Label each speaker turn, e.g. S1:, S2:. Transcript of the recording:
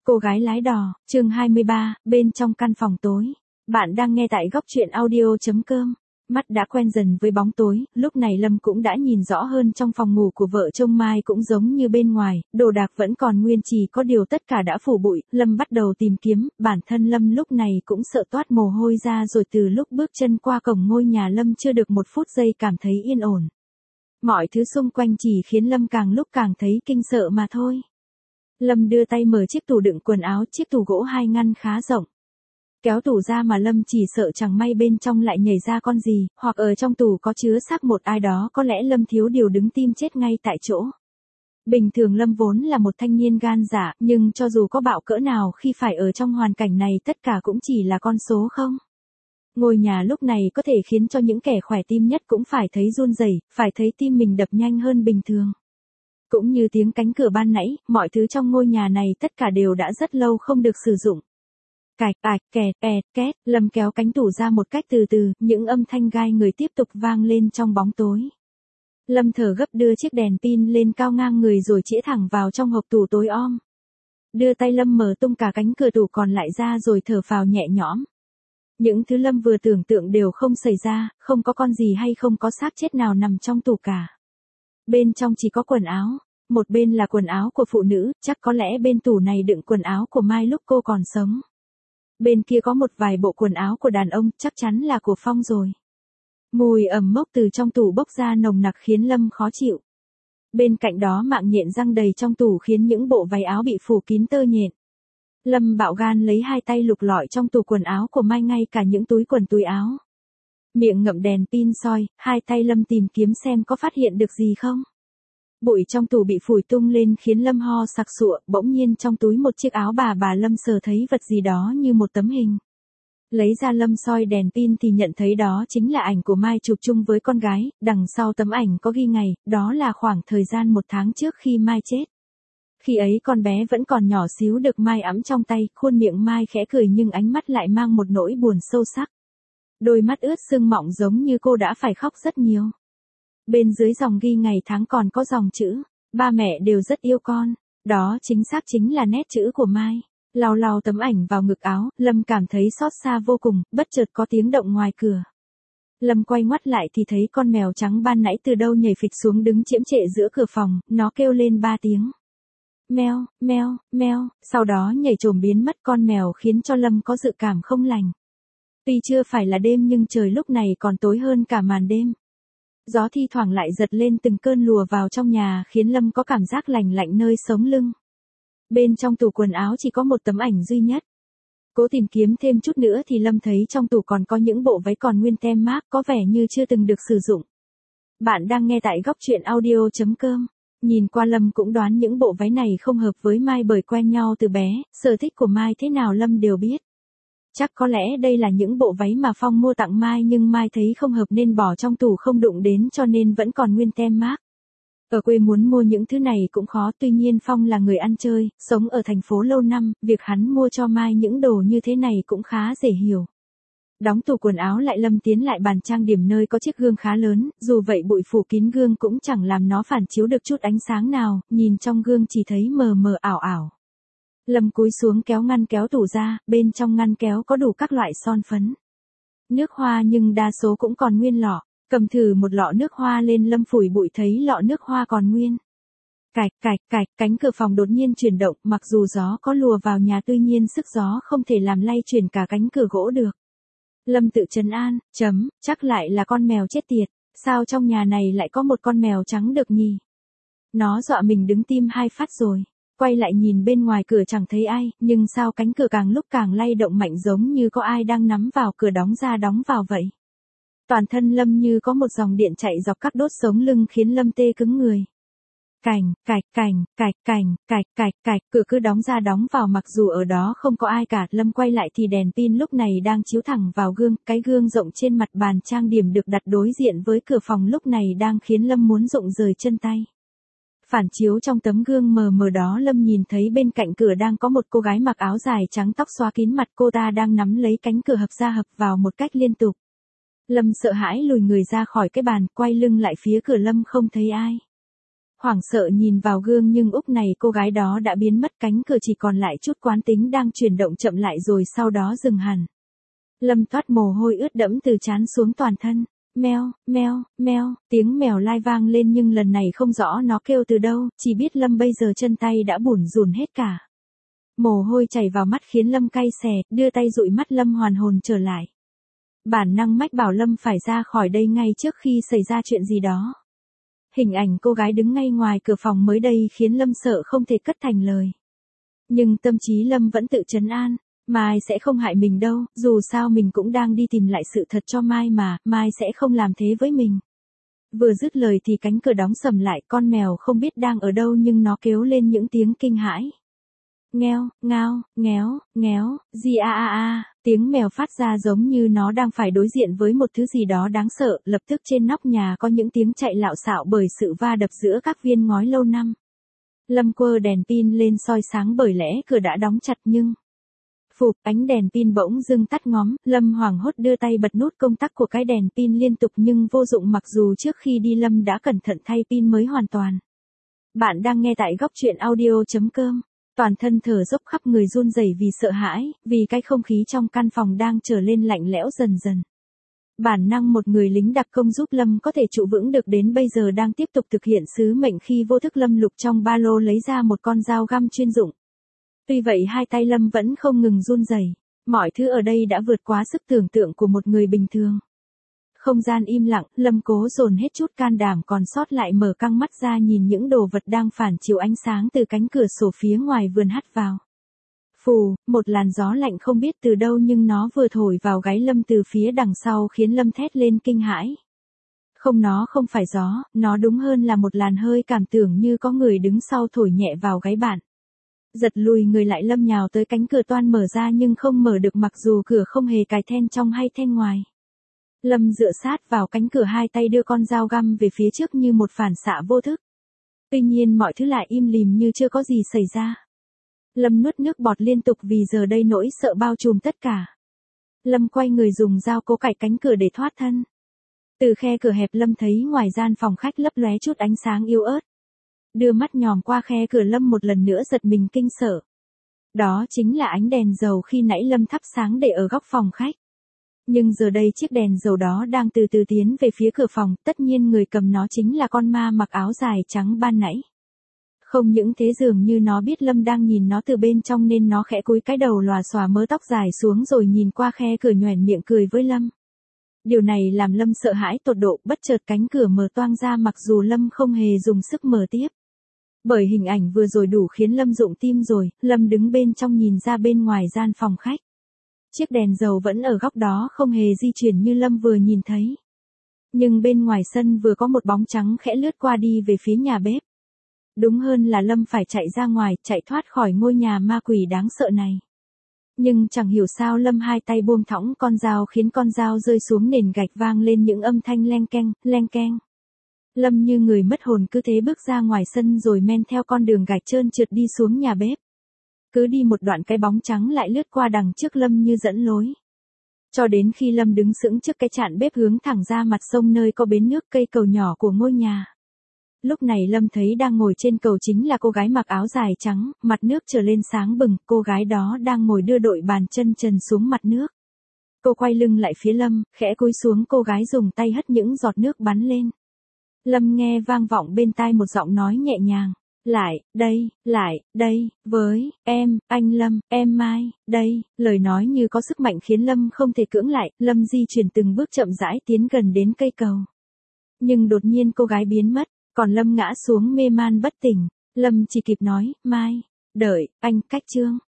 S1: Cô gái lái đò, chương 23, bên trong căn phòng tối. Bạn đang nghe tại góc truyện audio.com. Mắt đã quen dần với bóng tối, lúc này Lâm cũng đã nhìn rõ hơn trong phòng ngủ của vợ chồng Mai cũng giống như bên ngoài, đồ đạc vẫn còn nguyên, chỉ có điều tất cả đã phủ bụi. Lâm bắt đầu tìm kiếm, bản thân Lâm lúc này cũng sợ toát mồ hôi ra rồi. Từ lúc bước chân qua cổng ngôi nhà Lâm chưa được một phút giây cảm thấy yên ổn. Mọi thứ xung quanh chỉ khiến Lâm càng lúc càng thấy kinh sợ mà thôi. Lâm đưa tay mở chiếc tủ đựng quần áo, chiếc tủ gỗ 2 ngăn khá rộng. Kéo tủ ra mà Lâm chỉ sợ chẳng may bên trong lại nhảy ra con gì, hoặc ở trong tủ có chứa xác một ai đó, có lẽ Lâm thiếu điều đứng tim chết ngay tại chỗ. Bình thường Lâm vốn là một thanh niên gan dạ, nhưng cho dù có bạo cỡ nào khi phải ở trong hoàn cảnh này tất cả cũng chỉ là con số không. Ngôi nhà lúc này có thể khiến cho những kẻ khỏe tim nhất cũng phải thấy run rẩy, phải thấy tim mình đập nhanh hơn bình thường. Cũng như tiếng cánh cửa ban nãy, mọi thứ trong ngôi nhà này tất cả đều đã rất lâu không được sử dụng. Cạch cạch kẹt kẹt két, Lâm kéo cánh tủ ra một cách từ từ, những âm thanh gai người tiếp tục vang lên trong bóng tối. Lâm thở gấp đưa chiếc đèn pin lên cao ngang người rồi chĩa thẳng vào trong hộc tủ tối om. Đưa tay Lâm mở tung cả cánh cửa tủ còn lại ra rồi thở phào nhẹ nhõm. Những thứ Lâm vừa tưởng tượng đều không xảy ra, không có con gì hay không có xác chết nào nằm trong tủ cả. Bên trong chỉ có quần áo, một bên là quần áo của phụ nữ, chắc có lẽ bên tủ này đựng quần áo của Mai lúc cô còn sống. Bên kia có một vài bộ quần áo của đàn ông, chắc chắn là của Phong rồi. Mùi ẩm mốc từ trong tủ bốc ra nồng nặc khiến Lâm khó chịu. Bên cạnh đó mạng nhện răng đầy trong tủ khiến những bộ váy áo bị phủ kín tơ nhện. Lâm bạo gan lấy 2 tay lục lọi trong tủ quần áo của Mai, ngay cả những túi quần túi áo. Miệng ngậm đèn pin soi, 2 tay Lâm tìm kiếm xem có phát hiện được gì không. Bụi trong tủ bị phủi tung lên khiến Lâm ho sặc sụa, bỗng nhiên trong túi một chiếc áo bà Lâm sờ thấy vật gì đó như một tấm hình. Lấy ra Lâm soi đèn pin thì nhận thấy đó chính là ảnh của Mai chụp chung với con gái, đằng sau tấm ảnh có ghi ngày, đó là khoảng thời gian 1 tháng trước khi Mai chết. Khi ấy con bé vẫn còn nhỏ xíu được Mai ẵm trong tay, khuôn miệng Mai khẽ cười nhưng ánh mắt lại mang một nỗi buồn sâu sắc. Đôi mắt ướt sưng mọng giống như cô đã phải khóc rất nhiều. Bên dưới dòng ghi ngày tháng còn có dòng chữ, ba mẹ đều rất yêu con, đó chính xác chính là nét chữ của Mai. Lau lau tấm ảnh vào ngực áo, Lâm cảm thấy xót xa vô cùng, bất chợt có tiếng động ngoài cửa. Lâm quay ngoắt lại thì thấy con mèo trắng ban nãy từ đâu nhảy phịch xuống đứng chiếm trệ giữa cửa phòng, nó kêu lên 3 tiếng. Meo, meo, meo, sau đó nhảy chồm biến mất. Con mèo khiến cho Lâm có dự cảm không lành. Tuy chưa phải là đêm nhưng trời lúc này còn tối hơn cả màn đêm. Gió thi thoảng lại giật lên từng cơn lùa vào trong nhà khiến Lâm có cảm giác lạnh lạnh nơi sống lưng. Bên trong tủ quần áo chỉ có một tấm ảnh duy nhất. Cố tìm kiếm thêm chút nữa thì Lâm thấy trong tủ còn có những bộ váy còn nguyên tem mác, có vẻ như chưa từng được sử dụng. Bạn đang nghe tại góc truyện audio.com. Nhìn qua Lâm cũng đoán những bộ váy này không hợp với Mai bởi quen nhau từ bé, sở thích của Mai thế nào Lâm đều biết. Chắc có lẽ đây là những bộ váy mà Phong mua tặng Mai nhưng Mai thấy không hợp nên bỏ trong tủ không đụng đến cho nên vẫn còn nguyên tem mác. Ở quê muốn mua những thứ này cũng khó, tuy nhiên Phong là người ăn chơi, sống ở thành phố lâu năm, việc hắn mua cho Mai những đồ như thế này cũng khá dễ hiểu. Đóng tủ quần áo lại Lâm tiến lại bàn trang điểm nơi có chiếc gương khá lớn, dù vậy bụi phủ kín gương cũng chẳng làm nó phản chiếu được chút ánh sáng nào, nhìn trong gương chỉ thấy mờ mờ ảo ảo. Lâm cúi xuống kéo ngăn kéo tủ ra, bên trong ngăn kéo có đủ các loại son phấn. Nước hoa nhưng đa số cũng còn nguyên lọ, cầm thử một lọ nước hoa lên Lâm phủi bụi thấy lọ nước hoa còn nguyên. Cạch cạch cạch, cánh cửa phòng đột nhiên chuyển động, mặc dù gió có lùa vào nhà tuy nhiên sức gió không thể làm lay chuyển cả cánh cửa gỗ được. Lâm tự trấn an, chắc lại là con mèo chết tiệt, sao trong nhà này lại có một con mèo trắng được nhỉ? Nó dọa mình đứng tim 2 phát rồi. Quay lại nhìn bên ngoài cửa chẳng thấy ai, nhưng sao cánh cửa càng lúc càng lay động mạnh giống như có ai đang nắm vào cửa đóng ra đóng vào vậy. Toàn thân Lâm như có một dòng điện chạy dọc các đốt sống lưng khiến Lâm tê cứng người. Cành, cạch, cành, cạch, cành, cạch, cạch, cạch, cửa cứ đóng ra đóng vào mặc dù ở đó không có ai cả. Lâm quay lại thì đèn pin lúc này đang chiếu thẳng vào gương, cái gương rộng trên mặt bàn trang điểm được đặt đối diện với cửa phòng lúc này đang khiến Lâm muốn rụng rời chân tay. Phản chiếu trong tấm gương mờ mờ đó Lâm nhìn thấy bên cạnh cửa đang có một cô gái mặc áo dài trắng tóc xóa kín mặt, cô ta đang nắm lấy cánh cửa hợp ra hợp vào một cách liên tục. Lâm sợ hãi lùi người ra khỏi cái bàn, quay lưng lại phía cửa Lâm không thấy ai. Hoảng sợ nhìn vào gương nhưng úc này cô gái đó đã biến mất, cánh cửa chỉ còn lại chút quán tính đang chuyển động chậm lại rồi sau đó dừng hẳn. Lâm toát mồ hôi ướt đẫm từ trán xuống toàn thân. Meo, meo, meo, tiếng mèo lai vang lên nhưng lần này không rõ nó kêu từ đâu, chỉ biết Lâm bây giờ chân tay đã bủn rủn hết cả. Mồ hôi chảy vào mắt khiến Lâm cay xè, đưa tay dụi mắt Lâm hoàn hồn trở lại. Bản năng mách bảo Lâm phải ra khỏi đây ngay trước khi xảy ra chuyện gì đó. Hình ảnh cô gái đứng ngay ngoài cửa phòng mới đây khiến Lâm sợ không thể cất thành lời. Nhưng tâm trí Lâm vẫn tự trấn an, Mai sẽ không hại mình đâu, dù sao mình cũng đang đi tìm lại sự thật cho Mai mà, Mai sẽ không làm thế với mình. Vừa dứt lời thì cánh cửa đóng sầm lại, con mèo không biết đang ở đâu nhưng nó kêu lên những tiếng kinh hãi. Ngheo, ngao, ngéo, ngéo, gì a a a, tiếng mèo phát ra giống như nó đang phải đối diện với một thứ gì đó đáng sợ, lập tức trên nóc nhà có những tiếng chạy lạo xạo bởi sự va đập giữa các viên ngói lâu năm. Lâm quơ đèn pin lên soi sáng bởi lẽ cửa đã đóng chặt nhưng... Phụp, ánh đèn pin bỗng dưng tắt ngóm, Lâm hoảng hốt đưa tay bật nút công tắc của cái đèn pin liên tục nhưng vô dụng mặc dù trước khi đi Lâm đã cẩn thận thay pin mới hoàn toàn. Bạn đang nghe tại góc truyện audio.com. Toàn thân thở dốc khắp người run rẩy vì sợ hãi, vì cái không khí trong căn phòng đang trở lên lạnh lẽo dần dần. Bản năng một người lính đặc công giúp Lâm có thể trụ vững được đến bây giờ đang tiếp tục thực hiện sứ mệnh khi vô thức Lâm lục trong ba lô lấy ra một con dao găm chuyên dụng. Tuy vậy hai tay Lâm vẫn không ngừng run rẩy, mọi thứ ở đây đã vượt quá sức tưởng tượng của một người bình thường. Không gian im lặng, Lâm cố dồn hết chút can đảm còn sót lại mở căng mắt ra nhìn những đồ vật đang phản chiếu ánh sáng từ cánh cửa sổ phía ngoài vườn hắt vào. Phù, một làn gió lạnh không biết từ đâu nhưng nó vừa thổi vào gáy Lâm từ phía đằng sau khiến Lâm thét lên kinh hãi. Không, nó không phải gió, nó đúng hơn là một làn hơi cảm tưởng như có người đứng sau thổi nhẹ vào gáy bạn. Giật lùi người lại Lâm nhào tới cánh cửa toan mở ra nhưng không mở được mặc dù cửa không hề cài then trong hay then ngoài. Lâm dựa sát vào cánh cửa hai tay đưa con dao găm về phía trước như một phản xạ vô thức. Tuy nhiên mọi thứ lại im lìm như chưa có gì xảy ra. Lâm nuốt nước bọt liên tục vì giờ đây nỗi sợ bao trùm tất cả. Lâm quay người dùng dao cố cạy cánh cửa để thoát thân. Từ khe cửa hẹp Lâm thấy ngoài gian phòng khách lấp lóe chút ánh sáng yếu ớt. Đưa mắt nhòm qua khe cửa Lâm một lần nữa giật mình kinh sợ. Đó chính là ánh đèn dầu khi nãy Lâm thắp sáng để ở góc phòng khách. Nhưng giờ đây chiếc đèn dầu đó đang từ từ tiến về phía cửa phòng, tất nhiên người cầm nó chính là con ma mặc áo dài trắng ban nãy. Không những thế dường như nó biết Lâm đang nhìn nó từ bên trong nên nó khẽ cúi cái đầu lòa xòa mớ tóc dài xuống rồi nhìn qua khe cửa nhoẻn miệng cười với Lâm. Điều này làm Lâm sợ hãi tột độ, bất chợt cánh cửa mở toang ra mặc dù Lâm không hề dùng sức mở tiếp. Bởi hình ảnh vừa rồi đủ khiến Lâm rụng tim rồi, Lâm đứng bên trong nhìn ra bên ngoài gian phòng khách. Chiếc đèn dầu vẫn ở góc đó không hề di chuyển như Lâm vừa nhìn thấy. Nhưng bên ngoài sân vừa có một bóng trắng khẽ lướt qua đi về phía nhà bếp. Đúng hơn là Lâm phải chạy ra ngoài, chạy thoát khỏi ngôi nhà ma quỷ đáng sợ này. Nhưng chẳng hiểu sao Lâm hai tay buông thõng con dao khiến con dao rơi xuống nền gạch vang lên những âm thanh leng keng, leng keng. Lâm như người mất hồn cứ thế bước ra ngoài sân rồi men theo con đường gạch trơn trượt đi xuống nhà bếp. Cứ đi một đoạn cái bóng trắng lại lướt qua đằng trước Lâm như dẫn lối. Cho đến khi Lâm đứng sững trước cái chạn bếp hướng thẳng ra mặt sông nơi có bến nước cây cầu nhỏ của ngôi nhà. Lúc này Lâm thấy đang ngồi trên cầu chính là cô gái mặc áo dài trắng, mặt nước trở lên sáng bừng, cô gái đó đang ngồi đưa đội bàn chân trần xuống mặt nước. Cô quay lưng lại phía Lâm, khẽ cúi xuống cô gái dùng tay hất những giọt nước bắn lên. Lâm nghe vang vọng bên tai một giọng nói nhẹ nhàng. Lại đây, với, em, anh Lâm, em Mai, đây, lời nói như có sức mạnh khiến Lâm không thể cưỡng lại, Lâm di chuyển từng bước chậm rãi tiến gần đến cây cầu. Nhưng đột nhiên cô gái biến mất, còn Lâm ngã xuống mê man bất tỉnh, Lâm chỉ kịp nói, Mai, đợi, anh, cách Trương.